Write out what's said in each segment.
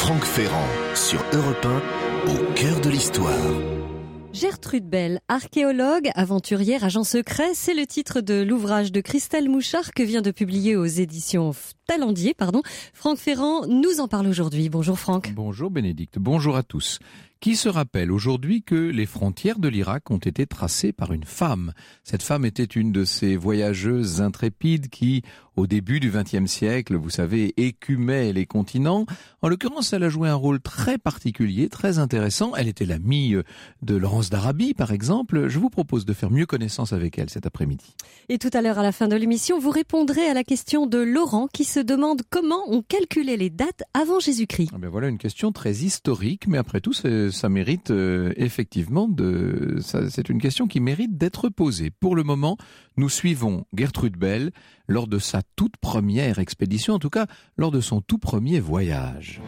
Franck Ferrand sur Europe 1, au cœur de l'histoire. Gertrude Bell, archéologue, aventurière, agent secret, c'est le titre de l'ouvrage de Christelle Mouchard que vient de publier aux éditions Talendier. Franck Ferrand nous en parle aujourd'hui. Bonjour Franck. Bonjour Bénédicte, bonjour à tous. Qui se rappelle aujourd'hui que les frontières de l'Irak ont été tracées par une femme. Cette femme était une de ces voyageuses intrépides qui, au début du XXe siècle, vous savez, écumaient les continents. En l'occurrence, elle a joué un rôle très particulier, très intéressant. Elle était l'amie de Laurence d'Arabie, par exemple. Je vous propose de faire mieux connaissance avec elle cet après-midi. Et tout à l'heure, à la fin de l'émission, vous répondrez à la question de Laurent qui se demande comment on calculait les dates avant Jésus-Christ. Voilà une question très historique, mais après tout, ça mérite effectivement c'est une question qui mérite d'être posée. Pour le moment, nous suivons Gertrude Bell lors de sa toute première expédition, en tout cas lors de son tout premier voyage.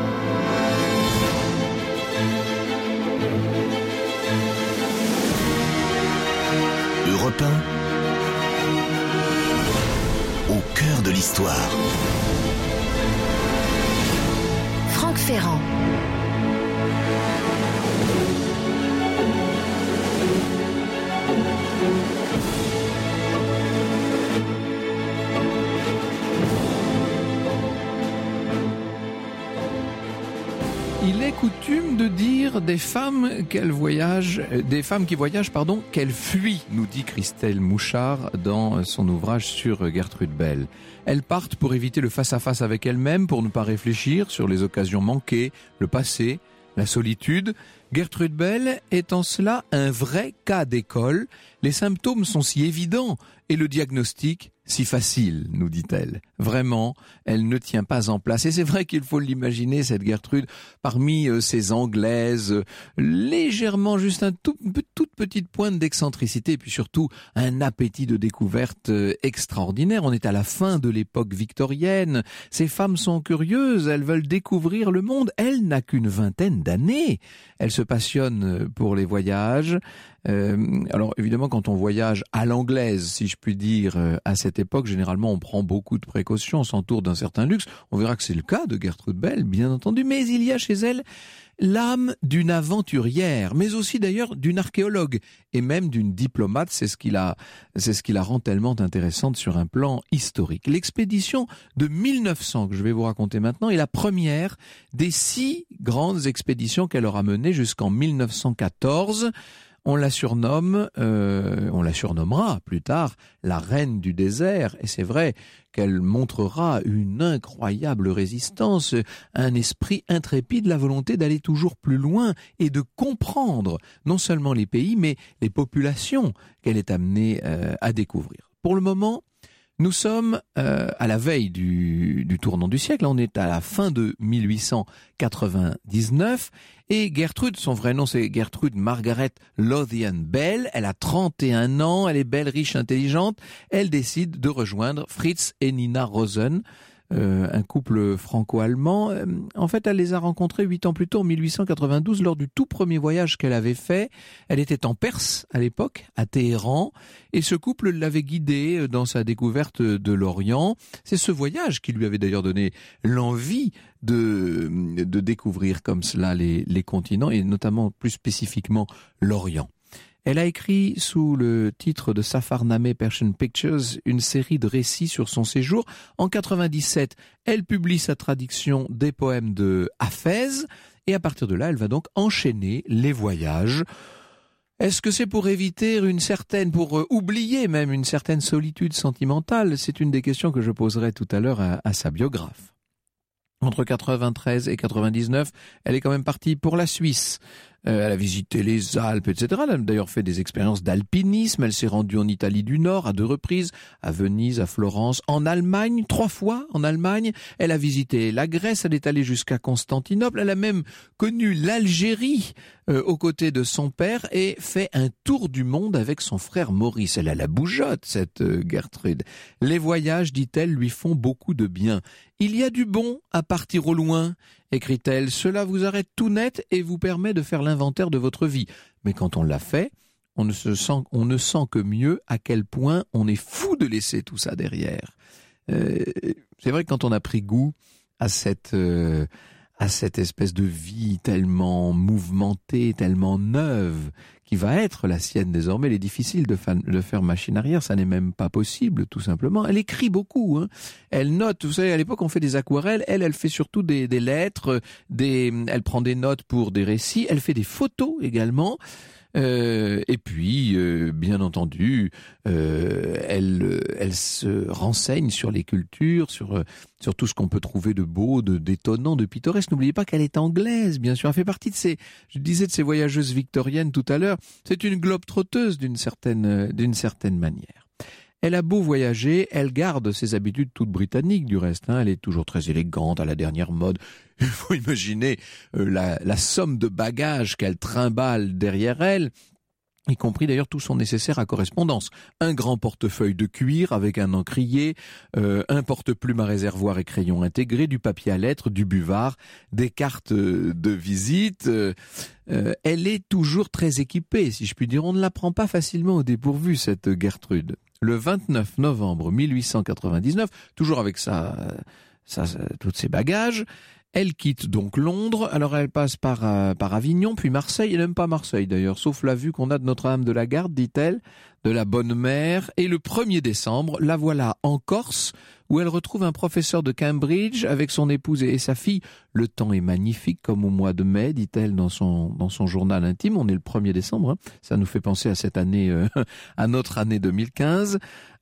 Europe 1, au cœur de l'histoire. Franck Ferrand. Il est coutume de dire des femmes qui voyagent, qu'elles fuient, nous dit Christelle Mouchard dans son ouvrage sur Gertrude Bell. Elles partent pour éviter le face-à-face avec elles-mêmes, pour ne pas réfléchir sur les occasions manquées, le passé, la solitude. Gertrude Bell est en cela un vrai cas d'école. Les symptômes sont si évidents et le diagnostic si facile, nous dit-elle. Vraiment, elle ne tient pas en place. Et c'est vrai qu'il faut l'imaginer, cette Gertrude, parmi ces Anglaises, légèrement juste toute petite pointe d'excentricité, et puis surtout un appétit de découverte extraordinaire. On est à la fin de l'époque victorienne. Ces femmes sont curieuses, elles veulent découvrir le monde. Elle n'a qu'une vingtaine d'années. Elle se passionne pour les voyages. Alors évidemment, quand on voyage à l'anglaise, si je puis dire, à cette époque, généralement on prend beaucoup de précautions, on s'entoure d'un certain luxe. On verra que c'est le cas de Gertrude Bell, bien entendu, mais il y a chez elle l'âme d'une aventurière, mais aussi d'ailleurs d'une archéologue et même d'une diplomate. C'est ce qui la rend tellement intéressante sur un plan historique. L'expédition de 1900 que je vais vous raconter maintenant est la première des 6 grandes expéditions qu'elle aura menées jusqu'en 1914. On la surnommera plus tard la reine du désert, et c'est vrai qu'elle montrera une incroyable résistance, un esprit intrépide, la volonté d'aller toujours plus loin et de comprendre non seulement les pays, mais les populations qu'elle est amenée à découvrir. Pour le moment, nous sommes à la veille du tournant du siècle, on est à la fin de 1899, et Gertrude, son vrai nom c'est Gertrude Margaret Lothian Bell, elle a 31 ans, elle est belle, riche, intelligente, elle décide de rejoindre Fritz et Nina Rosen, un couple franco-allemand. En fait, elle les a rencontrés 8 ans plus tôt, en 1892, lors du tout premier voyage qu'elle avait fait. Elle était en Perse à l'époque, à Téhéran, et ce couple l'avait guidée dans sa découverte de l'Orient. C'est ce voyage qui lui avait d'ailleurs donné l'envie de découvrir comme cela les continents, et notamment plus spécifiquement l'Orient. Elle a écrit sous le titre de Safarnameh Persian Pictures une série de récits sur son séjour. En 97, elle publie sa traduction des poèmes de Hafez, et à partir de là, elle va donc enchaîner les voyages. Est-ce que c'est pour oublier même une certaine solitude sentimentale? C'est une des questions que je poserai tout à l'heure à sa biographe. Entre 93 et 99, elle est quand même partie pour la Suisse. Elle a visité les Alpes, etc. Elle a d'ailleurs fait des expériences d'alpinisme. Elle s'est rendue en Italie du Nord à 2 reprises, à Venise, à Florence, en Allemagne, 3 fois en Allemagne. Elle a visité la Grèce, elle est allée jusqu'à Constantinople. Elle a même connu l'Algérie aux côtés de son père et fait un tour du monde avec son frère Maurice. Elle a la bougeotte, cette Gertrude. Les voyages, dit-elle, lui font beaucoup de bien. Il y a du bon à partir au loin, écrit-elle. Cela vous arrête tout net et vous permet de faire l'inventaire de votre vie. Mais quand on l'a fait, on ne sent que mieux à quel point on est fou de laisser tout ça derrière. C'est vrai que quand on a pris goût à cette à cette espèce de vie tellement mouvementée, tellement neuve, qui va être la sienne désormais. Il est difficile de faire machine arrière, ça n'est même pas possible, tout simplement. Elle écrit beaucoup, hein. Elle note, vous savez, à l'époque on fait des aquarelles, elle fait surtout des lettres, elle prend des notes pour des récits, elle fait des photos également. Et puis, bien entendu, elle se renseigne sur les cultures, sur tout ce qu'on peut trouver de beau, d'étonnant, de pittoresque. N'oubliez pas qu'elle est anglaise, bien sûr. Elle fait partie de je disais de ces voyageuses victoriennes tout à l'heure. C'est une globe-trotteuse d'une certaine manière. Elle a beau voyager, elle garde ses habitudes toutes britanniques du reste, hein. Elle est toujours très élégante, à la dernière mode. Il faut imaginer la somme de bagages qu'elle trimballe derrière elle, y compris d'ailleurs tout son nécessaire à correspondance. Un grand portefeuille de cuir avec un encrier, un porte-plume à réservoir et crayon intégré, du papier à lettres, du buvard, des cartes de visite. Elle est toujours très équipée, si je puis dire. On ne la prend pas facilement au dépourvu, cette Gertrude. Le 29 novembre 1899, toujours avec tous ses bagages, elle quitte donc Londres. Alors elle passe par Avignon, puis Marseille, et même pas Marseille d'ailleurs, sauf la vue qu'on a de Notre-Dame de la Garde, dit-elle, de la Bonne Mère. Et le 1er décembre, la voilà en Corse, où elle retrouve un professeur de Cambridge avec son épouse et sa fille. Le temps est magnifique comme au mois de mai, dit-elle dans son journal intime. On est le 1er décembre, hein. Ça nous fait penser à cette année, à notre année 2015.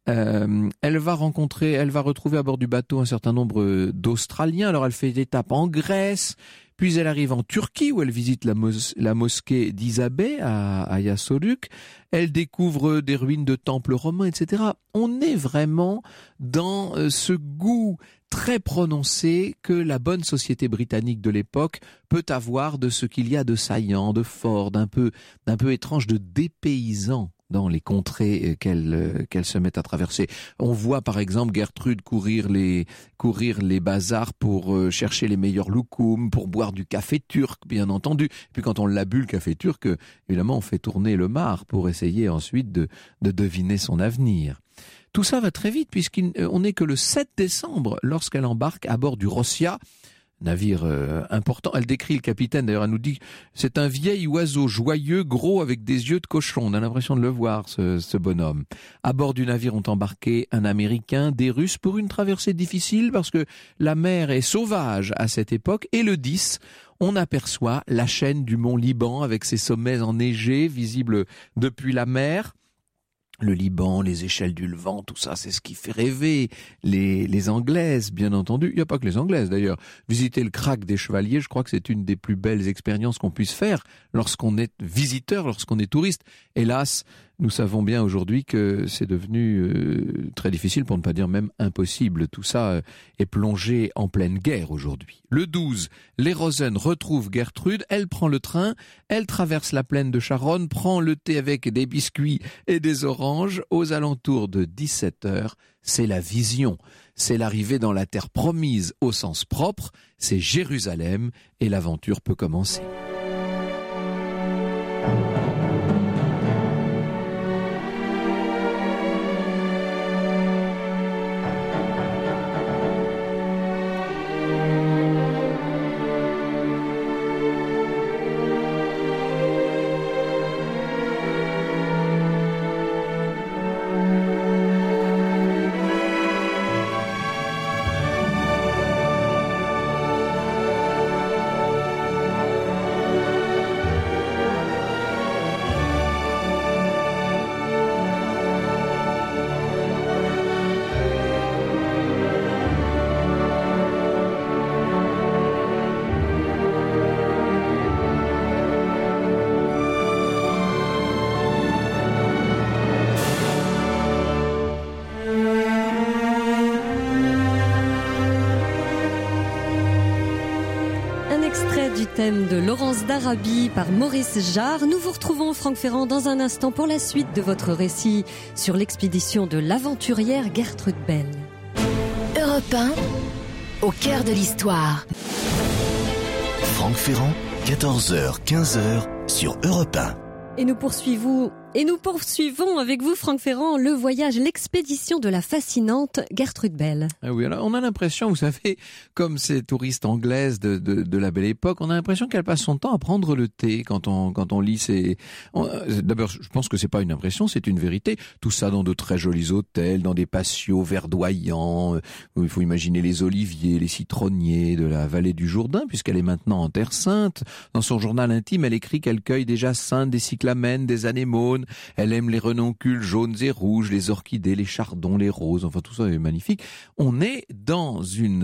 Elle va retrouver à bord du bateau un certain nombre d'Australiens. Alors elle fait étape en Grèce, puis elle arrive en Turquie où elle visite la mosquée d'Isabé à Yasoruc. Elle découvre des ruines de temples romains, etc. On est vraiment dans ce goût très prononcé que la bonne société britannique de l'époque peut avoir de ce qu'il y a de saillant, de fort, d'un peu étrange, de dépaysant dans les contrées qu'elle se met à traverser. On voit par exemple Gertrude courir les bazars pour chercher les meilleurs loukoums, pour boire du café turc, bien entendu. Et puis quand on l'a bu, le café turc, évidemment on fait tourner le marc pour essayer ensuite de deviner son avenir. Tout ça va très vite puisqu'on n'est que le 7 décembre lorsqu'elle embarque à bord du Rossia, navire important. Elle décrit le capitaine, d'ailleurs elle nous dit c'est un vieil oiseau joyeux, gros avec des yeux de cochon. On a l'impression de le voir, ce bonhomme. À bord du navire ont embarqué un Américain, des Russes, pour une traversée difficile parce que la mer est sauvage à cette époque. Et le 10, on aperçoit la chaîne du mont Liban avec ses sommets enneigés, visibles depuis la mer. Le Liban, les échelles du Levant, tout ça, c'est ce qui fait rêver les Anglaises, bien entendu. Il n'y a pas que les Anglaises, d'ailleurs. Visiter le Crac des Chevaliers, je crois que c'est une des plus belles expériences qu'on puisse faire lorsqu'on est visiteur, lorsqu'on est touriste. Hélas, nous savons bien aujourd'hui que c'est devenu très difficile, pour ne pas dire même impossible. Tout ça est plongé en pleine guerre aujourd'hui. Le 12, les Rosen retrouvent Gertrude. Elle prend le train, elle traverse la plaine de Charonne, prend le thé avec des biscuits et des oranges. Aux alentours de 17h, c'est la vision. C'est l'arrivée dans la terre promise au sens propre. C'est Jérusalem et l'aventure peut commencer. Du thème de Laurence d'Arabie par Maurice Jarre. Nous vous retrouvons, Franck Ferrand, dans un instant pour la suite de votre récit sur l'expédition de l'aventurière Gertrude Bell. Europe 1, au cœur de l'histoire. Franck Ferrand, 14h, 15h sur Europe 1. Et nous poursuivons Et nous poursuivons avec vous, Franck Ferrand, le voyage, l'expédition de la fascinante Gertrude Bell. Ah oui, alors on a l'impression, vous savez, comme ces touristes anglaises de la belle époque, on a l'impression qu'elle passe son temps à prendre le thé quand on lit ses... D'abord, je pense que c'est pas une impression, c'est une vérité. Tout ça dans de très jolis hôtels, dans des patios verdoyants, où il faut imaginer les oliviers, les citronniers de la vallée du Jourdain, puisqu'elle est maintenant en Terre Sainte. Dans son journal intime, elle écrit qu'elle cueille des jacinthes, des cyclamènes, des anémones. Elle aime les renoncules jaunes et rouges, les orchidées, les chardons, les roses. Enfin, tout ça est magnifique. On est dans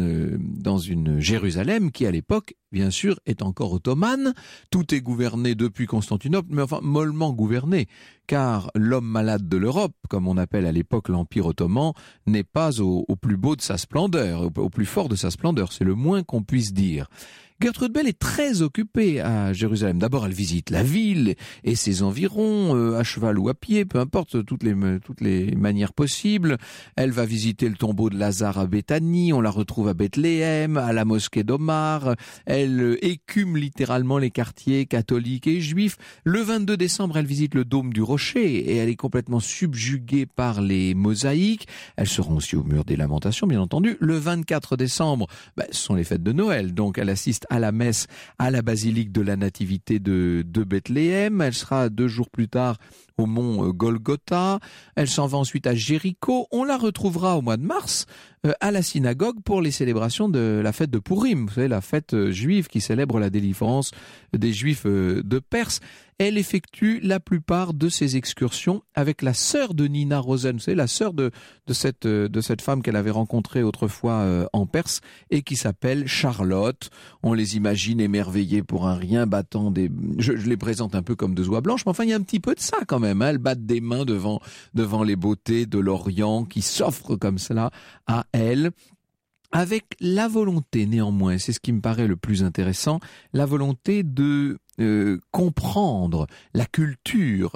une Jérusalem qui, à l'époque, bien sûr, est encore ottomane. Tout est gouverné depuis Constantinople, mais enfin, mollement gouverné. Car l'homme malade de l'Europe, comme on appelle à l'époque l'Empire ottoman, n'est pas au plus beau de sa splendeur, au plus fort de sa splendeur. C'est le moins qu'on puisse dire. Gertrude Bell est très occupée à Jérusalem. D'abord, elle visite la ville et ses environs, à cheval ou à pied, peu importe, toutes les manières possibles. Elle va visiter le tombeau de Lazare à Béthanie, on la retrouve à Bethléem, à la mosquée d'Omar. Elle écume littéralement les quartiers catholiques et juifs. Le 22 décembre, elle visite le dôme du Rocher et elle est complètement subjuguée par les mosaïques. Elle se rend aussi au mur des Lamentations, bien entendu. Le 24 décembre, ce sont les fêtes de Noël, donc elle assiste à la messe à la basilique de la Nativité de Bethléem. Elle sera 2 jours plus tard au mont Golgotha. Elle s'en va ensuite à Jéricho. On la retrouvera au mois de mars à la synagogue pour les célébrations de la fête de Pourim. Vous savez, la fête juive qui célèbre la délivrance des Juifs de Perse. Elle effectue la plupart de ses excursions avec la sœur de Nina Rosen, vous savez, la sœur de cette femme qu'elle avait rencontrée autrefois en Perse et qui s'appelle Charlotte. On les imagine émerveillées pour un rien, battant je les présente un peu comme 2 oies blanches, mais enfin il y a un petit peu de ça quand même. Elles battent des mains devant les beautés de l'Orient qui s'offrent comme cela à elle. Avec la volonté néanmoins, c'est ce qui me paraît le plus intéressant, la volonté de comprendre la culture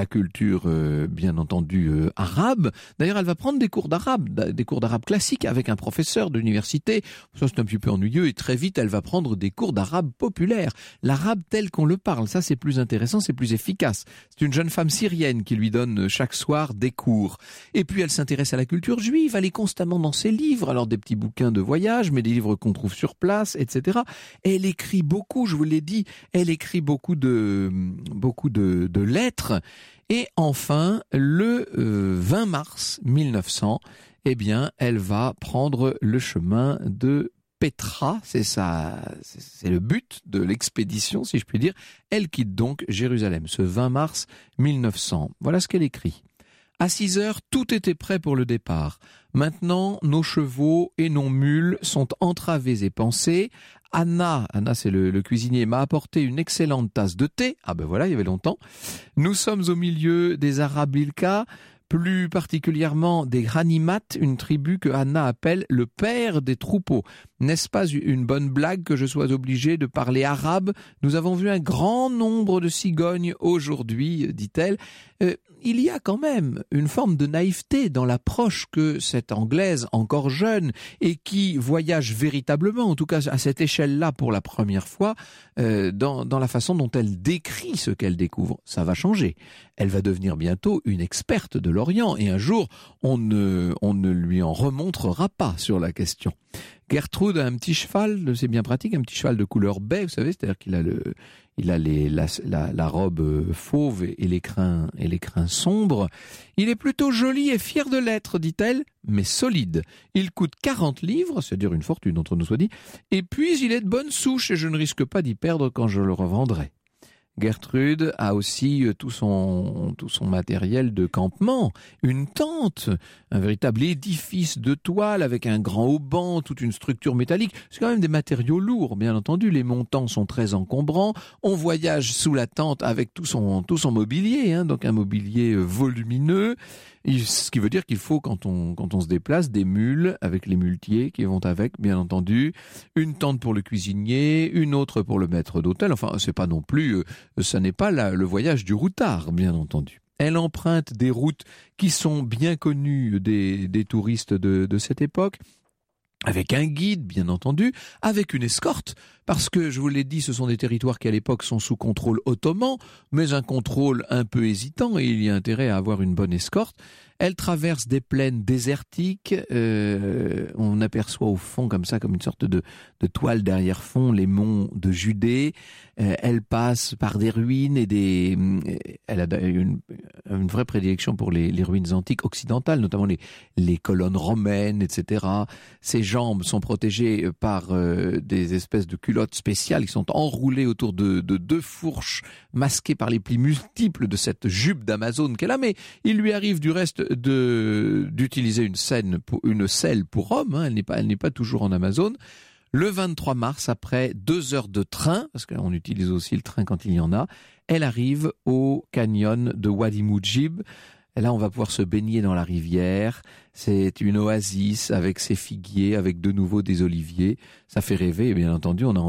bien entendu arabe. D'ailleurs, elle va prendre des cours d'arabe classique avec un professeur d'université. Ça, c'est un petit peu ennuyeux et très vite, elle va prendre des cours d'arabe populaire. L'arabe tel qu'on le parle, ça c'est plus intéressant, c'est plus efficace. C'est une jeune femme syrienne qui lui donne chaque soir des cours. Et puis, elle s'intéresse à la culture juive, elle est constamment dans ses livres, alors des petits bouquins de voyage, mais des livres qu'on trouve sur place, etc. Elle écrit beaucoup, je vous l'ai dit, elle écrit beaucoup de lettres. Et enfin, le 20 mars 1900, elle va prendre le chemin de Petra. C'est le but de l'expédition, si je puis dire. Elle quitte donc Jérusalem ce 20 mars 1900. Voilà ce qu'elle écrit. À 6 heures, tout était prêt pour le départ. Maintenant, nos chevaux et nos mules sont entravés et pansés. Anna c'est le cuisinier, m'a apporté une excellente tasse de thé. Ah ben voilà, il y avait longtemps. Nous sommes au milieu des Arabilka, plus particulièrement des Ghanimat, une tribu que Anna appelle le père des troupeaux. N'est-ce pas une bonne blague que je sois obligé de parler arabe? Nous avons vu un grand nombre de cigognes aujourd'hui, dit-elle. Il y a quand même une forme de naïveté dans l'approche que cette Anglaise, encore jeune, et qui voyage véritablement, en tout cas à cette échelle-là pour la première fois, dans la façon dont elle décrit ce qu'elle découvre. Ça va changer. Elle va devenir bientôt une experte de l'Orient, et un jour, on ne lui en remontrera pas sur la question. Gertrude a un petit cheval, c'est bien pratique, un petit cheval de couleur baie, vous savez, c'est-à-dire qu'il a la robe fauve et les crins sombres. Il est plutôt joli et fier de l'être, dit-elle, mais solide. Il coûte 40 livres, c'est-à-dire une fortune entre nous soit dit, et puis il est de bonne souche et je ne risque pas d'y perdre quand je le revendrai. Gertrude a aussi tout son matériel de campement, une tente, un véritable édifice de toile avec un grand auban, toute une structure métallique. C'est quand même des matériaux lourds, bien entendu. Les montants sont très encombrants. On voyage sous la tente avec tout son mobilier, donc un mobilier volumineux. Ce qui veut dire qu'il faut, quand on se déplace, des mules avec les muletiers qui vont avec, bien entendu, une tente pour le cuisinier, une autre pour le maître d'hôtel. Enfin, c'est pas non plus, ça n'est pas le voyage du routard, bien entendu. Elle emprunte des routes qui sont bien connues des touristes de cette époque, avec un guide, bien entendu, avec une escorte, parce que, je vous l'ai dit, ce sont des territoires qui à l'époque sont sous contrôle ottoman, mais un contrôle un peu hésitant, et il y a intérêt à avoir une bonne escorte. Elle traverse des plaines désertiques, on aperçoit au fond comme ça, comme une sorte de toile derrière-fond, les monts de Judée. Elle passe par des ruines et elle a une vraie prédilection pour les ruines antiques occidentales, notamment les colonnes romaines, etc. Ses jambes sont protégées par des espèces de culottes spéciales qui sont enroulées autour de deux fourches masquées par les plis multiples de cette jupe d'Amazone qu'elle a. Mais il lui arrive du reste d'utiliser une selle pour homme, hein. Elle n'est pas toujours en Amazone. Le 23 mars, après 2 heures de train, parce qu'on utilise aussi le train quand il y en a, elle arrive au canyon de Wadi Mujib. Et là, on va pouvoir se baigner dans la rivière. C'est une oasis avec ses figuiers, avec de nouveau des oliviers. Ça fait rêver. Et bien entendu, on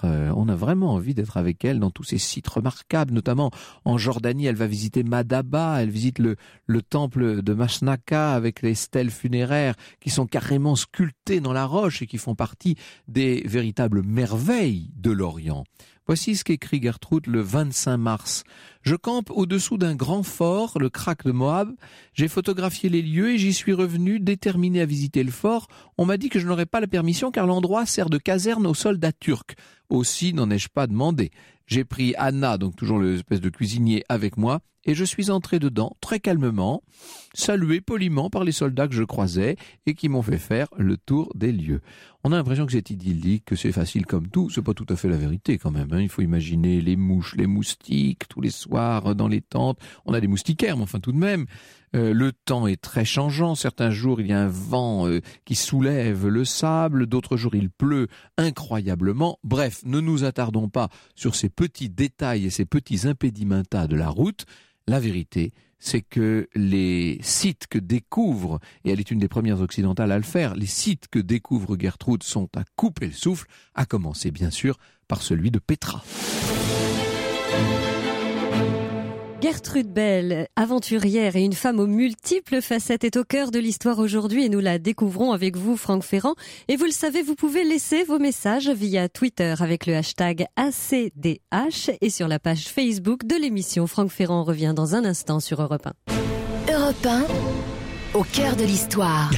a vraiment envie d'être avec elle dans tous ces sites remarquables, notamment en Jordanie. Elle va visiter Madaba. Elle visite le temple de Mashnaka avec les stèles funéraires qui sont carrément sculptées dans la roche et qui font partie des véritables merveilles de l'Orient. Voici ce qu'écrit Gertrude le 25 mars. Je campe au-dessous d'un grand fort, le Krak de Moab. J'ai photographié les lieux et j'y suis revenu déterminé à visiter le fort. On m'a dit que je n'aurais pas la permission car l'endroit sert de caserne aux soldats turcs. Aussi n'en ai-je pas demandé. J'ai pris Anna, donc toujours l'espèce de cuisinier, avec moi, et je suis entré dedans, très calmement, salué poliment par les soldats que je croisais et qui m'ont fait faire le tour des lieux. On a l'impression que c'est idyllique, que c'est facile comme tout. C'est pas tout à fait la vérité quand même, hein. Il faut imaginer les mouches, les moustiques, tous les soirs dans les tentes. On a des moustiquaires, mais enfin tout de même. Le temps est très changeant. Certains jours, il y a un vent qui soulève le sable. D'autres jours, il pleut incroyablement. Bref, ne nous attardons pas sur ces petits détails et ces petits impédimentas de la route. La vérité, c'est que les sites que découvre, et elle est une des premières occidentales à le faire, les sites que découvre Gertrude sont à couper le souffle, à commencer bien sûr par celui de Petra. Gertrude Bell, aventurière et une femme aux multiples facettes, est au cœur de l'histoire aujourd'hui et nous la découvrons avec vous, Franck Ferrand. Et vous le savez, vous pouvez laisser vos messages via Twitter avec le hashtag ACDH et sur la page Facebook de l'émission. Franck Ferrand revient dans un instant sur Europe 1. Europe 1, au cœur de l'histoire.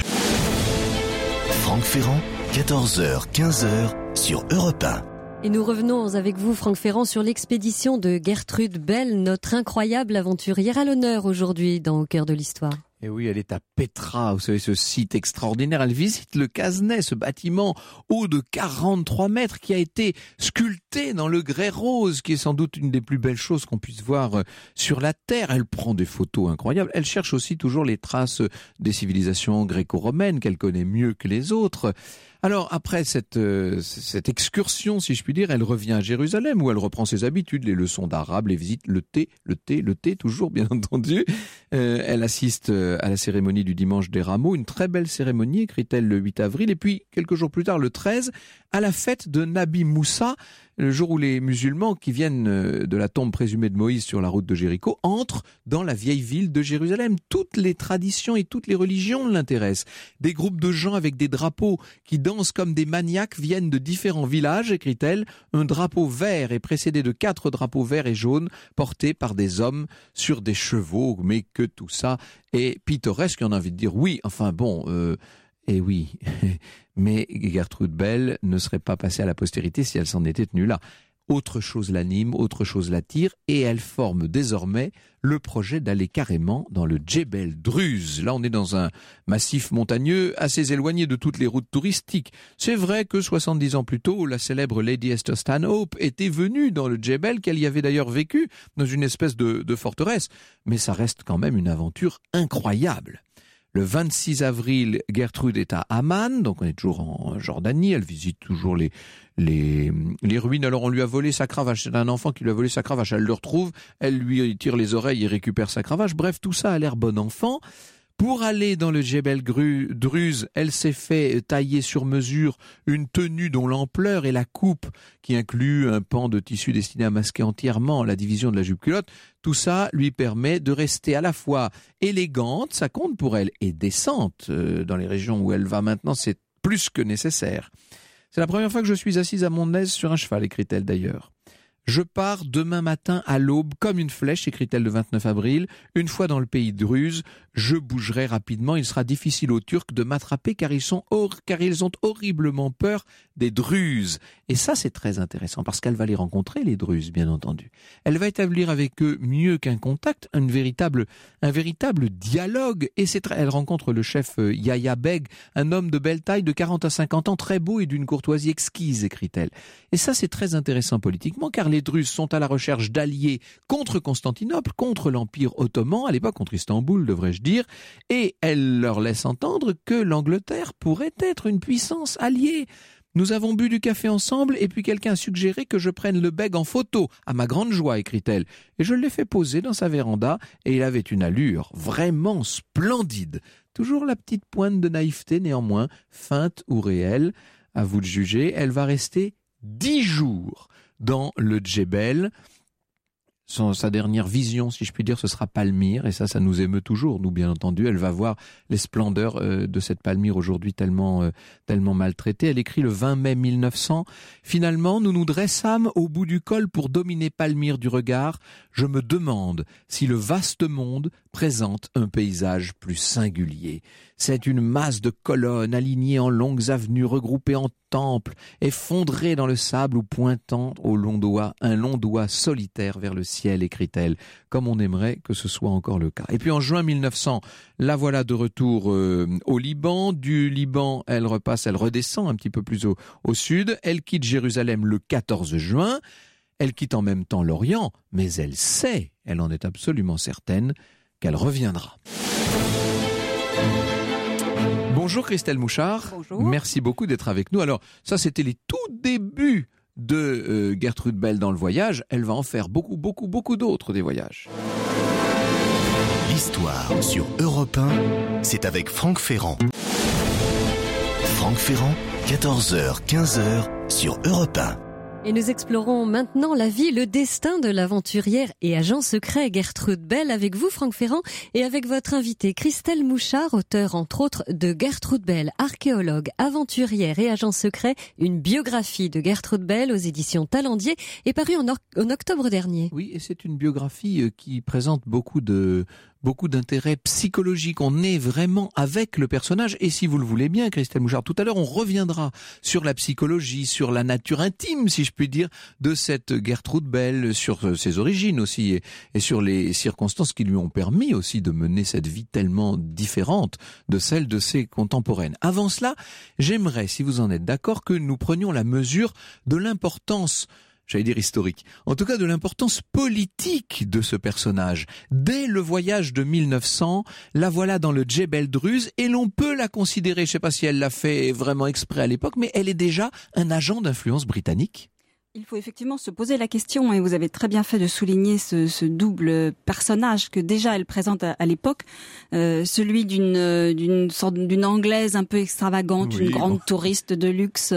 Franck Ferrand, 14h, 15h sur Europe 1. Et nous revenons avec vous, Franck Ferrand, sur l'expédition de Gertrude Bell, notre incroyable aventurière à l'honneur aujourd'hui dans Au cœur de l'histoire. Et oui, elle est à Petra, vous savez, ce site extraordinaire. Elle visite le Casnet, ce bâtiment haut de 43 mètres qui a été sculpté dans le grès rose, qui est sans doute une des plus belles choses qu'on puisse voir sur la Terre. Elle prend des photos incroyables. Elle cherche aussi toujours les traces des civilisations gréco-romaines qu'elle connaît mieux que les autres. Alors, après cette excursion, si je puis dire, elle revient à Jérusalem où elle reprend ses habitudes, les leçons d'arabe, les visites, le thé, toujours, bien entendu. Elle assiste à la cérémonie du dimanche des rameaux, une très belle cérémonie, écrit-elle le 8 avril, et puis, quelques jours plus tard, le 13, à la fête de Nabi Moussa, le jour où les musulmans qui viennent de la tombe présumée de Moïse sur la route de Jéricho entrent dans la vieille ville de Jérusalem. Toutes les traditions et toutes les religions l'intéressent. Des groupes de gens avec des drapeaux qui dansent comme des maniaques viennent de différents villages, écrit-elle. Un drapeau vert est précédé de 4 drapeaux verts et jaunes portés par des hommes sur des chevaux, mais que tout ça est pittoresque. On a envie de dire oui, enfin bon... Et oui, mais Gertrude Bell ne serait pas passée à la postérité si elle s'en était tenue là. Autre chose l'anime, autre chose l'attire, et elle forme désormais le projet d'aller carrément dans le Djebel Druze. Là, on est dans un massif montagneux assez éloigné de toutes les routes touristiques. C'est vrai que 70 ans plus tôt, la célèbre Lady Esther Stanhope était venue dans le Djebel, qu'elle y avait d'ailleurs vécu dans une espèce de forteresse. Mais ça reste quand même une aventure incroyable. Le 26 avril, Gertrude est à Amman, donc on est toujours en Jordanie, elle visite toujours les ruines. Alors on lui a volé sa cravache, c'est un enfant qui lui a volé sa cravache, elle le retrouve, elle lui tire les oreilles et récupère sa cravache. Bref, tout ça a l'air bon enfant. Pour aller dans le Djebel Druze, elle s'est fait tailler sur mesure une tenue dont l'ampleur et la coupe, qui inclut un pan de tissu destiné à masquer entièrement la division de la jupe-culotte, tout ça lui permet de rester à la fois élégante, ça compte pour elle, et décente. Dans les régions où elle va maintenant, c'est plus que nécessaire. C'est la première fois que je suis assise à mon aise sur un cheval, écrit-elle d'ailleurs. Je pars demain matin à l'aube comme une flèche, écrit-elle le 29 avril. Une fois dans le pays de Druze, je bougerai rapidement. Il sera difficile aux Turcs de m'attraper car ils ont horriblement peur des Druzes. Et ça, c'est très intéressant parce qu'elle va les rencontrer, les Druzes, bien entendu. Elle va établir avec eux mieux qu'un contact, un véritable dialogue. Et elle rencontre le chef Yahya Beg, un homme de belle taille, de 40 à 50 ans, très beau et d'une courtoisie exquise, écrit-elle. Et ça, c'est très intéressant politiquement car les Druzes sont à la recherche d'alliés contre Constantinople, contre l'Empire ottoman, à l'époque contre Istanbul, devrais-je dire, et elle leur laisse entendre que l'Angleterre pourrait être une puissance alliée. Nous avons bu du café ensemble et puis quelqu'un a suggéré que je prenne le beg en photo, à ma grande joie, écrit-elle. Et je l'ai fait poser dans sa véranda et il avait une allure vraiment splendide. Toujours la petite pointe de naïveté néanmoins, feinte ou réelle, à vous de juger. Elle va rester 10 jours dans le Djebel. Sa dernière vision, si je puis dire, ce sera Palmyre, et ça nous émeut toujours, nous bien entendu. Elle va voir les splendeurs de cette Palmyre aujourd'hui tellement maltraitée. Elle écrit le 20 mai 1900. Finalement, nous nous dressâmes au bout du col pour dominer Palmyre du regard. Je me demande si le vaste monde présente un paysage plus singulier. C'est une masse de colonnes alignées en longues avenues, regroupées en temples, effondrées dans le sable ou pointant un long doigt solitaire vers le ciel, écrit-elle, comme on aimerait que ce soit encore le cas. Et puis en juin 1900, la voilà de retour au Liban. Du Liban, elle redescend un petit peu plus au sud. Elle quitte Jérusalem le 14 juin. Elle quitte en même temps l'Orient, mais elle en est absolument certaine, qu'elle reviendra. Bonjour Christelle Mouchard. Bonjour. Merci beaucoup d'être avec nous. Alors, ça c'était les tout débuts de Gertrude Bell dans le voyage. Elle va en faire beaucoup d'autres des voyages. L'histoire sur Europe 1, c'est avec Franck Ferrand. Franck Ferrand, 14h, 15h sur Europe 1. Et nous explorons maintenant la vie, le destin de l'aventurière et agent secret Gertrude Bell avec vous, Franck Ferrand, et avec votre invitée Christelle Mouchard, auteure entre autres de Gertrude Bell, archéologue, aventurière et agent secret, une biographie de Gertrude Bell aux éditions Talendier, est parue en octobre dernier. Oui, et c'est une biographie qui présente beaucoup d'intérêt psychologique. On est vraiment avec le personnage. Et si vous le voulez bien, Christelle Mouchard, tout à l'heure, on reviendra sur la psychologie, sur la nature intime, si je puis dire, de cette Gertrude Bell, sur ses origines aussi, et sur les circonstances qui lui ont permis aussi de mener cette vie tellement différente de celle de ses contemporaines. Avant cela, j'aimerais, si vous en êtes d'accord, que nous prenions la mesure de l'importance, j'allais dire historique, en tout cas de l'importance politique de ce personnage. Dès le voyage de 1900, la voilà dans le Djebel Druze et l'on peut la considérer, je ne sais pas si elle l'a fait vraiment exprès à l'époque, mais elle est déjà un agent d'influence britannique. Il faut effectivement se poser la question, et vous avez très bien fait de souligner ce double personnage que déjà elle présente à l'époque, celui d'une Anglaise un peu extravagante, une grande touriste de luxe,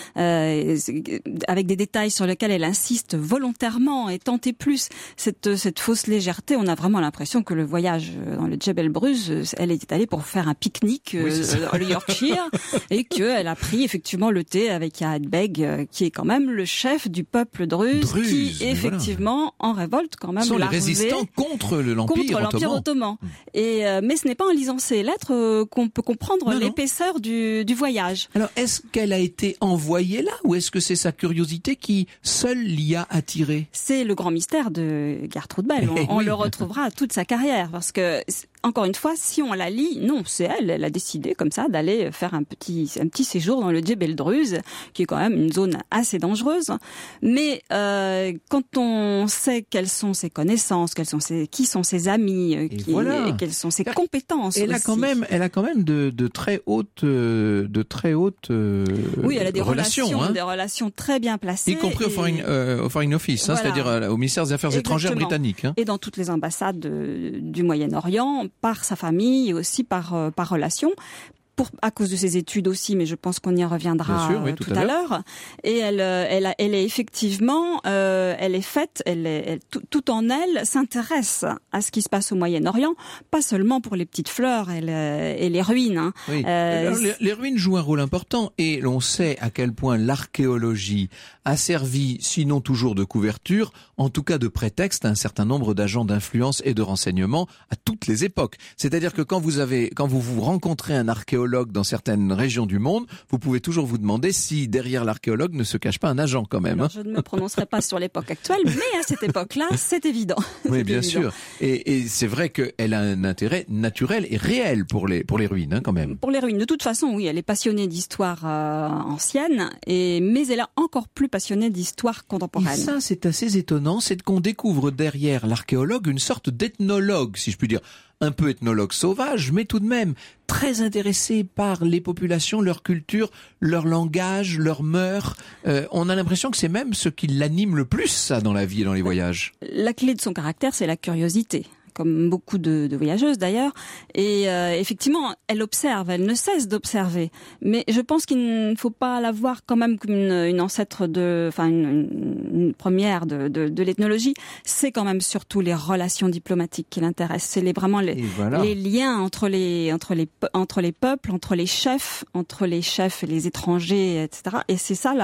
avec des détails sur lesquels elle insiste volontairement et tant et plus. Cette fausse légèreté, on a vraiment l'impression que le voyage dans le Djebel Druze, elle est allée pour faire un pique-nique dans le Yorkshire, et qu'elle a pris effectivement le thé avec Yahya Beg, qui est quand même le chef du peuple druze qui effectivement en révolte quand même. Sont les résistants contre l'Empire ottoman. Et mais ce n'est pas en lisant ces lettres qu'on peut comprendre l'épaisseur du voyage. Alors est-ce qu'elle a été envoyée là ou est-ce que c'est sa curiosité qui seule l'y a attirée? C'est le grand mystère de Gertrude Bell. On le retrouvera toute sa carrière parce que encore une fois, si on la lit, non, c'est elle a décidé comme ça d'aller faire un petit séjour dans le Djebel Druze, qui est quand même une zone assez dangereuse. Mais quand on sait quelles sont ses connaissances, qui sont ses amis, quelles sont ses compétences, elle a quand même de très hautes oui, elle a des relations, des relations très bien placées, y compris au Foreign Office, c'est-à-dire au ministère des Affaires étrangères britannique, et dans toutes les ambassades du Moyen-Orient, par sa famille et aussi par relation. à cause de ses études aussi, mais je pense qu'on y reviendra tout à l'heure. Et elle est effectivement, elle est faite, tout en elle s'intéresse à ce qui se passe au Moyen-Orient, pas seulement pour les petites fleurs et les ruines. Hein. Oui. Les ruines jouent un rôle important et l'on sait à quel point l'archéologie a servi, sinon toujours de couverture, en tout cas de prétexte à un certain nombre d'agents d'influence et de renseignement à toutes les époques. C'est-à-dire que quand vous rencontrez un archéologue dans certaines régions du monde, vous pouvez toujours vous demander si derrière l'archéologue ne se cache pas un agent quand même. Alors, je ne me prononcerai pas sur l'époque actuelle, mais à cette époque-là, c'est évident. Oui, bien sûr. Et c'est vrai qu'elle a un intérêt naturel et réel pour les ruines, hein, quand même. Pour les ruines, de toute façon, oui, elle est passionnée d'histoire ancienne, mais elle est encore plus passionnée d'histoire contemporaine. Et ça, c'est assez étonnant, c'est qu'on découvre derrière l'archéologue une sorte d'ethnologue, si je puis dire. Un peu ethnologue sauvage, mais tout de même très intéressé par les populations, leur culture, leur langage, leurs mœurs. On a l'impression que c'est même ce qui l'anime le plus, ça, dans la vie et dans les voyages. La clé de son caractère, c'est la curiosité, comme beaucoup de voyageuses d'ailleurs. Et effectivement, elle observe, elle ne cesse d'observer. Mais je pense qu'il ne faut pas la voir quand même comme une ancêtre une première de l'ethnologie. C'est quand même surtout les relations diplomatiques qui l'intéressent. C'est vraiment les liens entre les peuples, entre les chefs et les étrangers, etc. Et c'est ça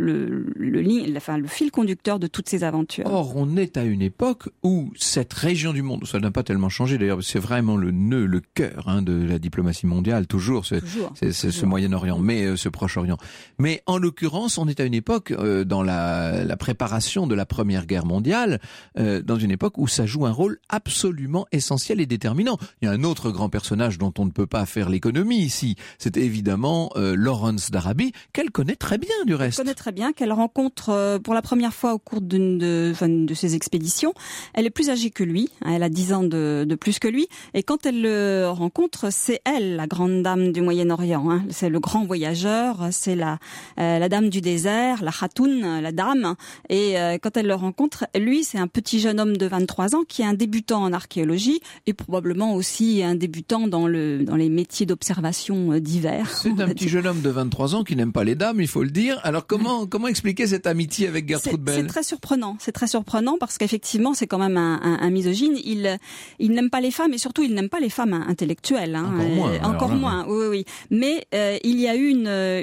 le fil conducteur de toutes ces aventures. Or, on est à une époque où cette région du monde, ça n'a pas tellement changé d'ailleurs, c'est vraiment le nœud, le cœur de la diplomatie mondiale, toujours. Ce Moyen-Orient, mais ce Proche-Orient. Mais en l'occurrence, on est à une époque dans la préparation de la Première Guerre mondiale, dans une époque où ça joue un rôle absolument essentiel et déterminant. Il y a un autre grand personnage dont on ne peut pas faire l'économie ici, c'est évidemment Lawrence d'Arabie, qu'elle connaît très bien du reste. Elle connaît très bien, qu'elle rencontre pour la première fois au cours d'une de ses expéditions. Elle est plus âgée que lui, elle a 10 ans de plus que lui, et quand elle le rencontre, c'est elle, la grande dame du Moyen-Orient, hein. C'est le grand voyageur, c'est la dame du désert, la khatoun, la dame, et quand elle le rencontre, lui, c'est un petit jeune homme de 23 ans qui est un débutant en archéologie, et probablement aussi un débutant dans les métiers d'observation divers. C'est un petit jeune homme de 23 ans qui n'aime pas les dames, il faut le dire. Alors comment expliquer cette amitié avec Gertrude Bell ? C'est très surprenant parce qu'effectivement, c'est quand même un misogyne. Il n'aime pas les femmes et surtout il n'aime pas les femmes intellectuelles. Hein. Encore moins. Oui. Mais il y a eu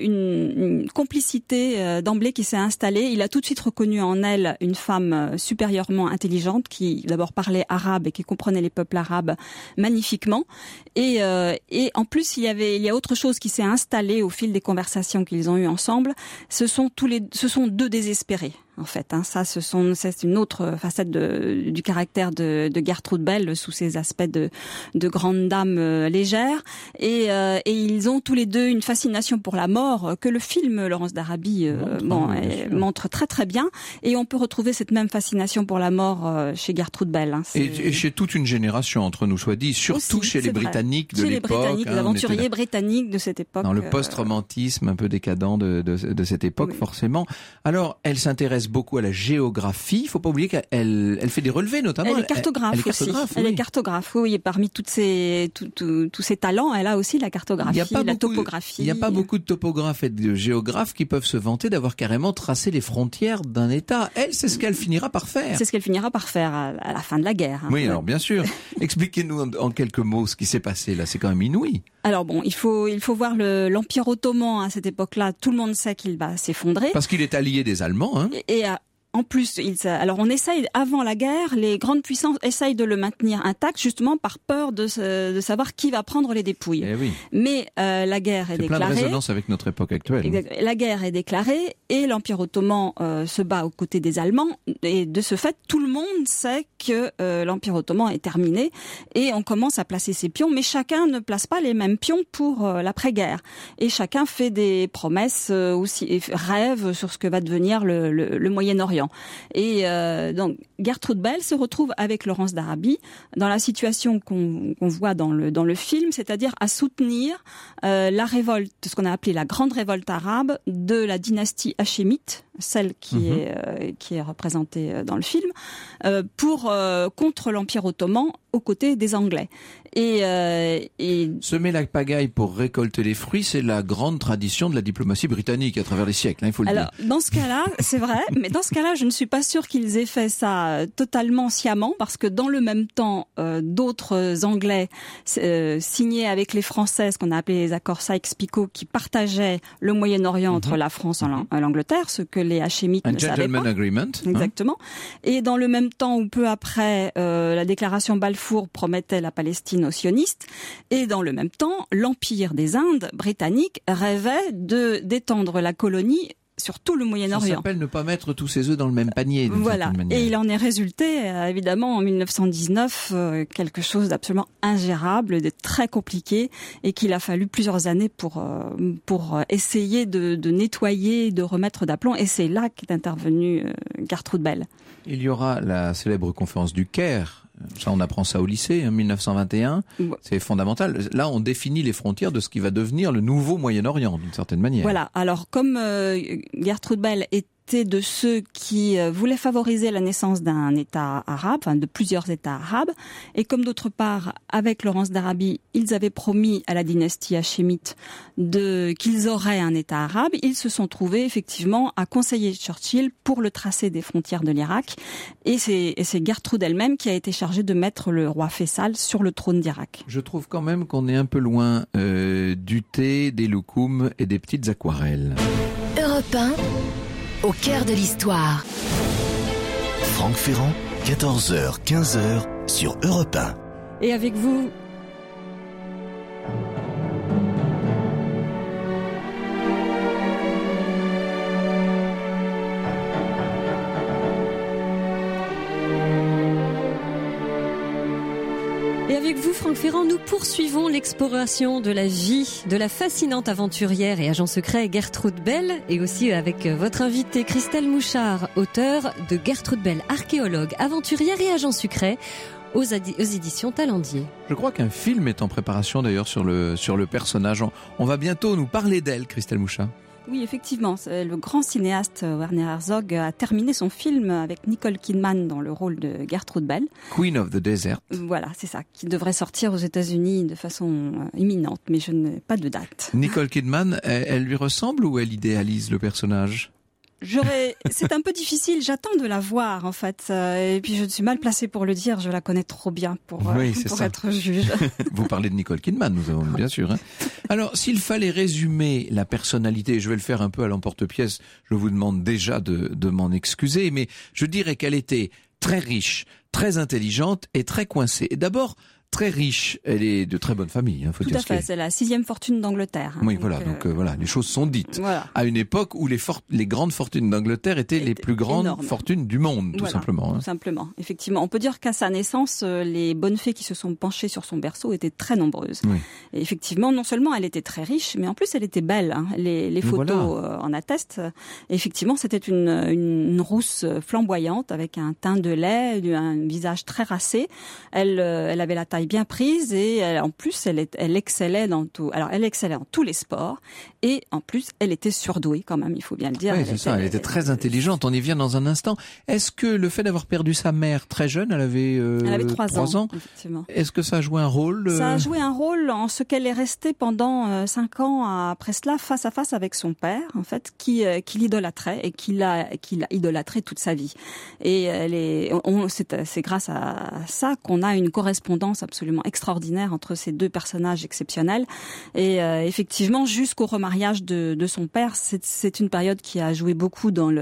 une complicité d'emblée qui s'est installée. Il a tout de suite reconnu en elle une femme supérieurement intelligente qui d'abord parlait arabe et qui comprenait les peuples arabes magnifiquement. Et en plus, il y a autre chose qui s'est installée au fil des conversations qu'ils ont eues ensemble. Ce sont deux désespérés. En fait, hein, c'est une autre facette du caractère de Gertrude Bell sous ses aspects de grande dame légère. Et ils ont tous les deux une fascination pour la mort que le film Lawrence d'Arabie montre très très bien. Et on peut retrouver cette même fascination pour la mort chez Gertrude Bell. Hein, et chez toute une génération, entre nous soit dit, surtout chez les Britanniques de l'époque. Chez les Britanniques, les aventuriers britanniques de cette époque. Dans le post-romantisme un peu décadent de cette époque, forcément. Alors, elle s'intéresse beaucoup à la géographie. Il faut pas oublier qu'elle fait des relevés, notamment. Elle est cartographe aussi. Elle est cartographe, oui. Et parmi tous ses talents, elle a aussi la cartographie, la topographie. Il n'y a pas beaucoup de topographes et de géographes qui peuvent se vanter d'avoir carrément tracé les frontières d'un État. Elle, c'est ce qu'elle finira par faire. C'est ce qu'elle finira par faire à la fin de la guerre. Hein. Oui, alors bien sûr. Expliquez-nous en quelques mots ce qui s'est passé là. C'est quand même inouï. Alors bon, il faut voir l'Empire ottoman à cette époque-là. Tout le monde sait qu'il va s'effondrer. Parce qu'il est allié des Allemands, hein. En plus, alors on essaye, avant la guerre, les grandes puissances essayent de le maintenir intact, justement par peur de savoir qui va prendre les dépouilles. Oui. Mais la guerre est déclarée. Plein de résonance avec notre époque actuelle. Exact. La guerre est déclarée et l'Empire ottoman se bat aux côtés des Allemands. Et de ce fait, tout le monde sait que l'Empire ottoman est terminé et on commence à placer ses pions. Mais chacun ne place pas les mêmes pions pour l'après-guerre. Et chacun fait des promesses aussi et rêve sur ce que va devenir le Moyen-Orient. Et donc Gertrude Bell se retrouve avec Lawrence d'Arabie dans la situation qu'on voit dans le film, c'est-à-dire à soutenir la révolte, ce qu'on a appelé la grande révolte arabe de la dynastie hachémite, celle qui est représentée dans le film, contre l'Empire ottoman aux côtés des Anglais. Et semer la pagaille pour récolter les fruits, c'est la grande tradition de la diplomatie britannique à travers les siècles, il faut le dire. Alors, dans ce cas-là, c'est vrai, mais dans ce cas-là, je ne suis pas sûre qu'ils aient fait ça totalement sciemment, parce que dans le même temps, d'autres Anglais signaient avec les Français ce qu'on a appelé les accords Sykes-Picot, qui partageaient le Moyen-Orient entre la France et l'Angleterre, ce que les Hachémites ne savaient pas. Un gentleman agreement. Exactement. Et dans le même temps, ou peu après, la déclaration Balfour promettait la Palestine aux sionistes, et dans le même temps, l'Empire des Indes britannique rêvait d'étendre la colonie sur tout le Moyen-Orient. Ça s'appelle ne pas mettre tous ses œufs dans le même panier. Voilà. Et il en est résulté, évidemment, en 1919, quelque chose d'absolument ingérable, de très compliqué, et qu'il a fallu plusieurs années pour essayer de nettoyer, de remettre d'aplomb. Et c'est là qu'est intervenue Gertrude Bell. Il y aura la célèbre conférence du Caire. Ça, on apprend ça au lycée, 1921. C'est fondamental. Là, on définit les frontières de ce qui va devenir le nouveau Moyen-Orient, d'une certaine manière. Voilà. Alors, comme Gertrude Bell était de ceux qui voulaient favoriser la naissance d'un État arabe, enfin de plusieurs États arabes, et comme d'autre part, avec Laurence d'Arabie, ils avaient promis à la dynastie hachémite qu'ils auraient un État arabe, ils se sont trouvés effectivement à conseiller Churchill pour le tracé des frontières de l'Irak, et c'est Gertrude elle-même qui a été chargée de mettre le roi Faisal sur le trône d'Irak. Je trouve quand même qu'on est un peu loin du thé, des loukoums et des petites aquarelles. Europe 1, au cœur de l'histoire. Franck Ferrand, 14h, 15h sur Europe 1. Et avec vous, Franck Ferrand, nous poursuivons l'exploration de la vie de la fascinante aventurière et agent secret Gertrude Bell, et aussi avec votre invitée Christelle Mouchard, auteure de Gertrude Bell, archéologue, aventurière et agent secret, aux éditions Talendier. Je crois qu'un film est en préparation d'ailleurs sur le personnage. On va bientôt nous parler d'elle, Christelle Mouchard. Oui, effectivement, le grand cinéaste Werner Herzog a terminé son film avec Nicole Kidman dans le rôle de Gertrude Bell. Queen of the Desert. Voilà, c'est ça, qui devrait sortir aux États-Unis de façon imminente, mais je n'ai pas de date. Nicole Kidman, elle lui ressemble ou elle idéalise le personnage ? C'est un peu difficile, j'attends de la voir en fait, et puis je suis mal placée pour le dire, je la connais trop bien pour être juge. Vous parlez de Nicole Kidman, nous avons bien sûr. Alors, s'il fallait résumer la personnalité, je vais le faire un peu à l'emporte-pièce, je vous demande déjà de m'en excuser, mais je dirais qu'elle était très riche, très intelligente et très coincée. Et d'abord, très riche, elle est de très bonne famille, faut dire. Tout à fait, c'est la 6e fortune d'Angleterre. Oui, donc voilà, les choses sont dites. Voilà. À une époque où les grandes fortunes d'Angleterre étaient les plus grandes fortunes du monde, tout simplement. Tout simplement, effectivement. On peut dire qu'à sa naissance, les bonnes fées qui se sont penchées sur son berceau étaient très nombreuses. Oui. Et effectivement, non seulement elle était très riche, mais en plus elle était belle. Les photos en attestent. Et effectivement, c'était une rousse flamboyante avec un teint de lait, un visage très racé. Elle avait la taille bien prise et en plus elle excellait dans tout. Alors elle excellait dans tous les sports et en plus elle était surdouée quand même, il faut bien le dire. Oui, elle était très intelligente. On y vient dans un instant. Est-ce que le fait d'avoir perdu sa mère très jeune, elle avait 3 ans, effectivement. Est-ce que ça a joué un rôle Ça a joué un rôle en ce qu'elle est restée pendant 5 ans après cela face à face avec son père, en fait, qui l'idolâtrait et qui l'a idolâtré toute sa vie. Et c'est grâce à ça qu'on a une correspondance absolument extraordinaire entre ces deux personnages exceptionnels. Et effectivement, jusqu'au remariage de son père, c'est une période qui a joué beaucoup dans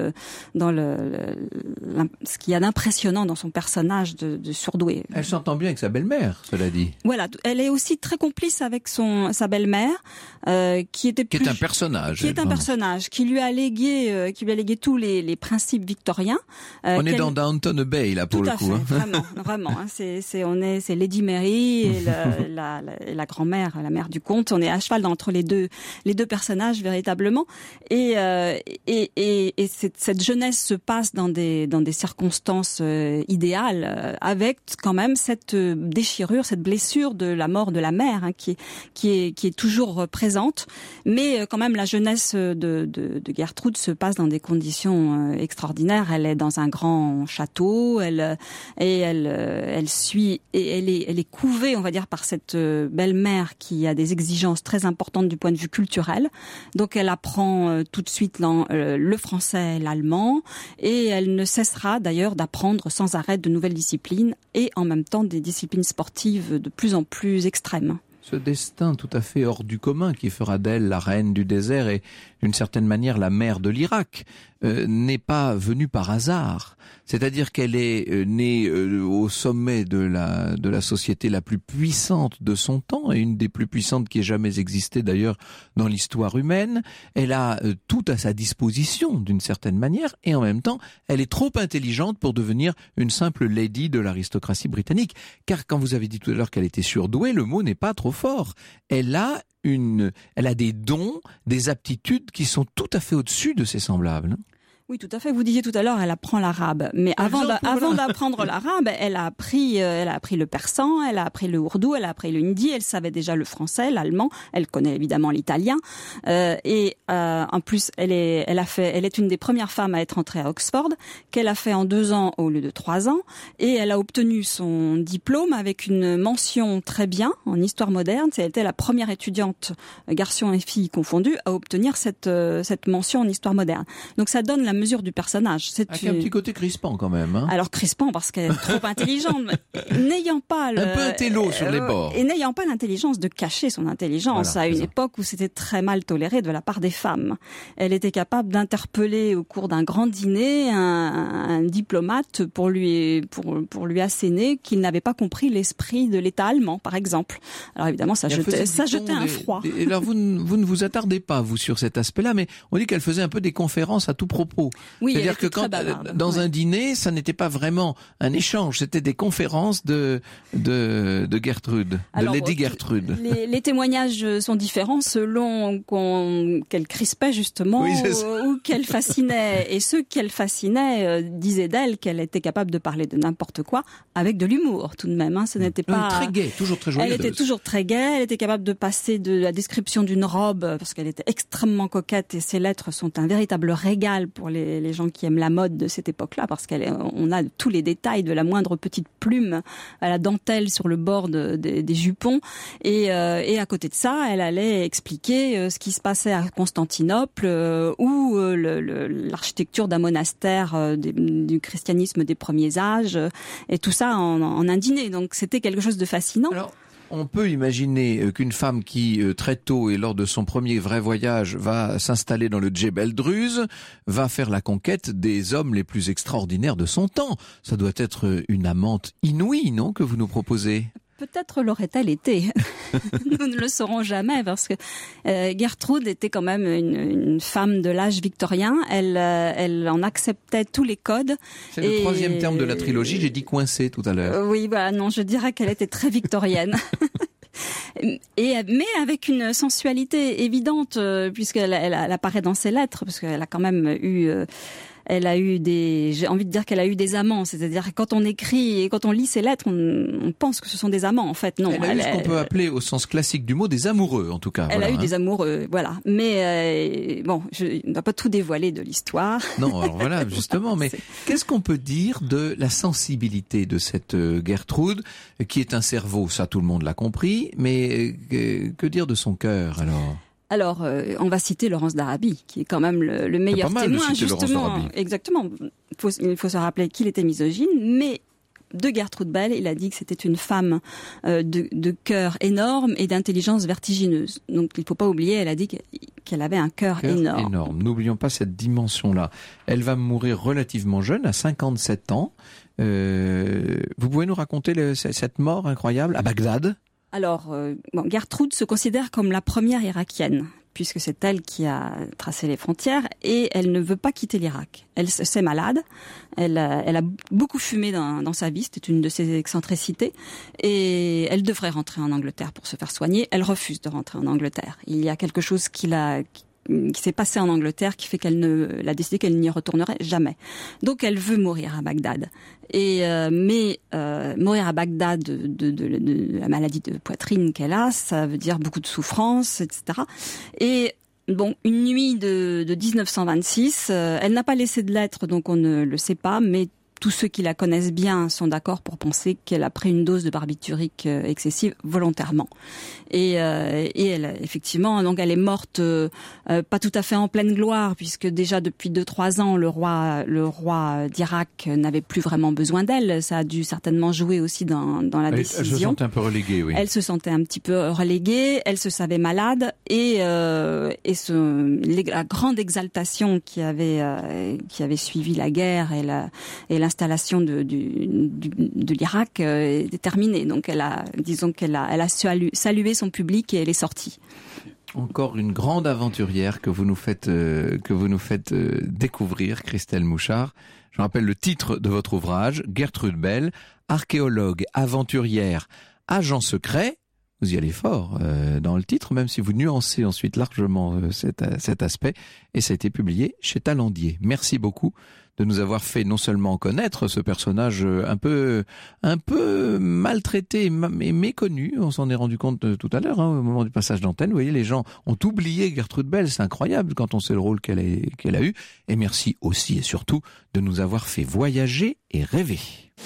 ce qu'il y a d'impressionnant dans son personnage de surdoué. Elle s'entend bien avec sa belle-mère, cela dit. Voilà, elle est aussi très complice avec sa belle-mère, qui est un personnage. Qui est un personnage qui lui a légué tous les principes victoriens. On est dans Downton Abbey là pour le coup. Tout à fait, vraiment. Hein, c'est Lady Mary. Mary et la grand-mère, la mère du comte. On est à cheval entre les deux personnages véritablement. Et cette jeunesse se passe dans des circonstances idéales, avec quand même cette déchirure, cette blessure de la mort de la mère, hein, qui est toujours présente. Mais quand même, la jeunesse de Gertrude se passe dans des conditions extraordinaires. Elle est dans un grand château, elle est couvée, on va dire, par cette belle-mère qui a des exigences très importantes du point de vue culturel. Donc elle apprend tout de suite le français et l'allemand, et elle ne cessera d'ailleurs d'apprendre sans arrêt de nouvelles disciplines, et en même temps des disciplines sportives de plus en plus extrêmes. Ce destin tout à fait hors du commun qui fera d'elle la reine du désert et d'une certaine manière la mère de l'Irak n'est pas venu par hasard. C'est-à-dire qu'elle est née au sommet de la société la plus puissante de son temps, et une des plus puissantes qui ait jamais existé d'ailleurs dans l'histoire humaine. Elle a tout à sa disposition d'une certaine manière, et en même temps elle est trop intelligente pour devenir une simple lady de l'aristocratie britannique. Car quand vous avez dit tout à l'heure qu'elle était surdouée, le mot n'est pas trop fort. Elle a des dons, des aptitudes qui sont tout à fait au-dessus de ses semblables. Oui, tout à fait. Vous disiez tout à l'heure, elle apprend l'arabe. Mais avant d'apprendre l'arabe, elle a appris le persan, elle a appris le ourdou, elle a appris le hindi, elle savait déjà le français, l'allemand, elle connaît évidemment l'italien. En plus, elle est une des premières femmes à être entrée à Oxford, qu'elle a fait en 2 ans au lieu de 3 ans. Et elle a obtenu son diplôme avec une mention très bien en histoire moderne. Elle était la première étudiante, garçons et filles confondus, à obtenir cette mention en histoire moderne. Donc ça donne la mesure du personnage. Avec un petit côté crispant quand même. Hein. Alors crispant parce qu'elle est trop intelligente, n'ayant pas un peu intello sur les bords. Et n'ayant pas l'intelligence de cacher son intelligence, voilà, à une époque où c'était très mal toléré de la part des femmes. Elle était capable d'interpeller au cours d'un grand dîner un diplomate pour lui asséner qu'il n'avait pas compris l'esprit de l'État allemand, par exemple. Alors évidemment, ça jetait un froid. Et alors vous ne vous attardez pas, vous, sur cet aspect-là, mais on dit qu'elle faisait un peu des conférences à tout propos. Oui, c'est-à-dire que quand dans un dîner, ça n'était pas vraiment un échange, c'était des conférences de Gertrude, Lady Gertrude. Les témoignages sont différents selon qu'elle crispait justement, oui, ou qu'elle fascinait. Et ceux qu'elle fascinait disaient d'elle qu'elle était capable de parler de n'importe quoi avec de l'humour tout de même. Hein. Ce n'était pas très gaie, toujours très joyeuse. Elle était toujours très gaie. Elle était capable de passer de la description d'une robe, parce qu'elle était extrêmement coquette, et ses lettres sont un véritable régal pour les gens qui aiment la mode de cette époque-là, parce qu'on a tous les détails, de la moindre petite plume à la dentelle sur le bord des jupons. Et à côté de ça, elle allait expliquer ce qui se passait à Constantinople, ou l'architecture d'un monastère du christianisme des premiers âges, et tout ça en un dîner. Donc c'était quelque chose de fascinant. Alors, on peut imaginer qu'une femme qui, très tôt et lors de son premier vrai voyage, va s'installer dans le Djebel Druze, va faire la conquête des hommes les plus extraordinaires de son temps. Ça doit être une amante inouïe, non, que vous nous proposez ? Peut-être l'aurait-elle été. Nous ne le saurons jamais, parce que Gertrude était quand même une femme de l'âge victorien. Elle en acceptait tous les codes. C'est le 3e terme de la trilogie, j'ai dit coincée tout à l'heure. Oui, voilà, non, je dirais qu'elle était très victorienne. Mais avec une sensualité évidente, puisqu'elle apparaît dans ses lettres, parce qu'elle a quand même eu... j'ai envie de dire qu'elle a eu des amants, c'est-à-dire que quand on écrit et quand on lit ses lettres, on pense que ce sont des amants, en fait. Non, elle a eu ce qu'on peut appeler, au sens classique du mot, des amoureux, en tout cas. Elle a eu des amoureux, voilà. Mais bon, je ne dois pas tout dévoiler de l'histoire. Non, alors voilà, justement. Mais qu'est-ce qu'on peut dire de la sensibilité de cette Gertrude, qui est un cerveau, ça tout le monde l'a compris, mais que dire de son cœur, alors ? Alors, on va citer Laurence d'Arabie, qui est quand même le meilleur témoin, justement. Exactement. Il faut se rappeler qu'il était misogyne, mais de Gertrude Bell, il a dit que c'était une femme de cœur énorme et d'intelligence vertigineuse. Donc, il ne faut pas oublier, elle a dit qu'elle avait un cœur énorme. N'oublions pas cette dimension-là. Elle va mourir relativement jeune, à 57 ans. Vous pouvez nous raconter cette mort incroyable à Bagdad ? Alors, Gertrude se considère comme la première irakienne, puisque c'est elle qui a tracé les frontières, et elle ne veut pas quitter l'Irak. Elle c'est malade, elle a beaucoup fumé dans sa vie, c'était une de ses excentricités, et elle devrait rentrer en Angleterre pour se faire soigner. Elle refuse de rentrer en Angleterre. Il y a quelque chose qui s'est passé en Angleterre qui fait qu'elle a décidé qu'elle n'y retournerait jamais. Donc elle veut mourir à Bagdad. Mais mourir à Bagdad de la maladie de poitrine qu'elle a, ça veut dire beaucoup de souffrance, etc. Et bon, une nuit de 1926, elle n'a pas laissé de lettres, donc on ne le sait pas, mais tous ceux qui la connaissent bien sont d'accord pour penser qu'elle a pris une dose de barbiturique excessive volontairement. Et elle, effectivement, donc elle est morte pas tout à fait en pleine gloire, puisque déjà depuis 2-3 ans, le roi d'Irak n'avait plus vraiment besoin d'elle. Ça a dû certainement jouer aussi dans la décision. Elle se sentait un peu reléguée, oui. Elle se sentait un petit peu reléguée, elle se savait malade, et la grande exaltation qui avait suivi la guerre et l'installation de l'Irak est terminée. Donc elle a salué son public et elle est sortie. Encore une grande aventurière que vous nous faites découvrir, Christelle Mouchard. Je rappelle le titre de votre ouvrage, Gertrude Bell, archéologue, aventurière, agent secret. Vous y allez fort dans le titre, même si vous nuancez ensuite largement cet aspect. Et ça a été publié chez Talandier. Merci beaucoup de nous avoir fait non seulement connaître ce personnage un peu maltraité et méconnu. On s'en est rendu compte tout à l'heure, au moment du passage d'antenne. Vous voyez, les gens ont oublié Gertrude Bell. C'est incroyable quand on sait le rôle qu'elle a eu. Et merci aussi et surtout de nous avoir fait voyager et rêver.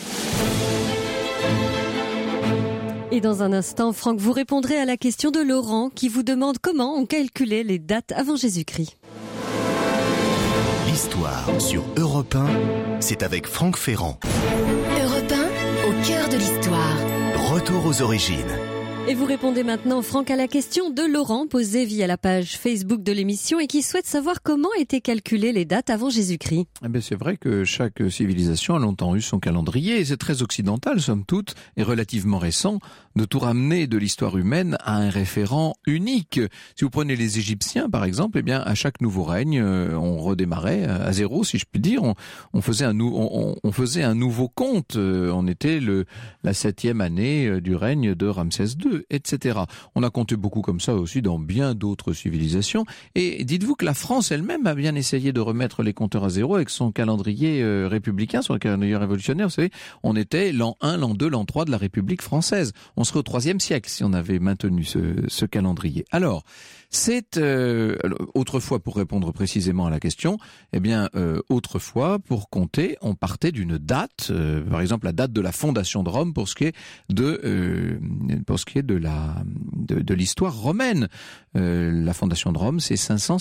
Et dans un instant, Franck, vous répondrez à la question de Laurent qui vous demande comment on calculait les dates avant Jésus-Christ. L'histoire sur Europe 1, c'est avec Franck Ferrand. Europe 1, au cœur de l'histoire. Retour aux origines. Et vous répondez maintenant, Franck, à la question de Laurent posée via la page Facebook de l'émission et qui souhaite savoir comment étaient calculées les dates avant Jésus-Christ. Eh bien, c'est vrai que chaque civilisation a longtemps eu son calendrier et c'est très occidental, somme toute, et relativement récent, de tout ramener de l'histoire humaine à un référent unique. Si vous prenez les Égyptiens, par exemple, eh bien, à chaque nouveau règne, on redémarrait à zéro, si je puis dire. On faisait un nouveau compte. On était la 7e année du règne de Ramsès II, etc. On a compté beaucoup comme ça aussi dans bien d'autres civilisations. Et dites-vous que la France elle-même a bien essayé de remettre les compteurs à zéro avec son calendrier républicain, son calendrier révolutionnaire. Vous savez, on était l'an 1, l'an 2, l'an 3 de la République française. On serait au 3e siècle si on avait maintenu ce calendrier. Alors, c'est autrefois, pour répondre précisément à la question, eh bien autrefois, pour compter, on partait d'une date, par exemple la date de la fondation de Rome pour ce qui est de l'histoire romaine. La fondation de Rome, c'est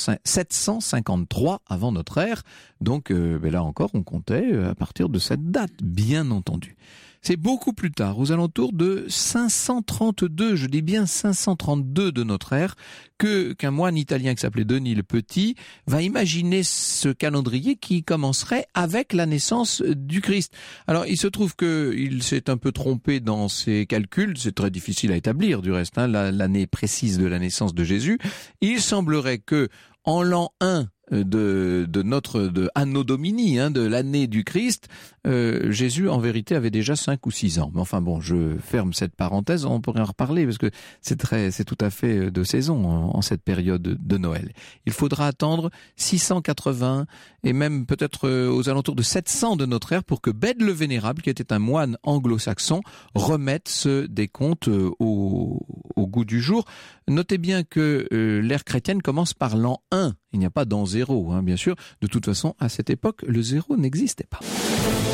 753 avant notre ère. Donc là encore, on comptait à partir de cette date, bien entendu. C'est beaucoup plus tard, aux alentours de 532, je dis bien 532 de notre ère, qu'un moine italien qui s'appelait Denis le Petit va imaginer ce calendrier qui commencerait avec la naissance du Christ. Alors, il se trouve qu'il s'est un peu trompé dans ses calculs, c'est très difficile à établir du reste, l'année précise de la naissance de Jésus. Il semblerait que en l'an 1 de Anno Domini, de l'année du Christ, Jésus en vérité avait déjà 5 ou 6 ans. Mais enfin bon, je ferme cette parenthèse, on pourrait en reparler parce que c'est tout à fait de saison en cette période de Noël. Il faudra attendre 680 et même peut-être aux alentours de 700 de notre ère pour que Bède le Vénérable, qui était un moine anglo-saxon, remette ce décompte au goût du jour. Notez bien que l'ère chrétienne commence par l'an 1. Il n'y a pas d'an 0, bien sûr. De toute façon, à cette époque, le 0 n'existait pas.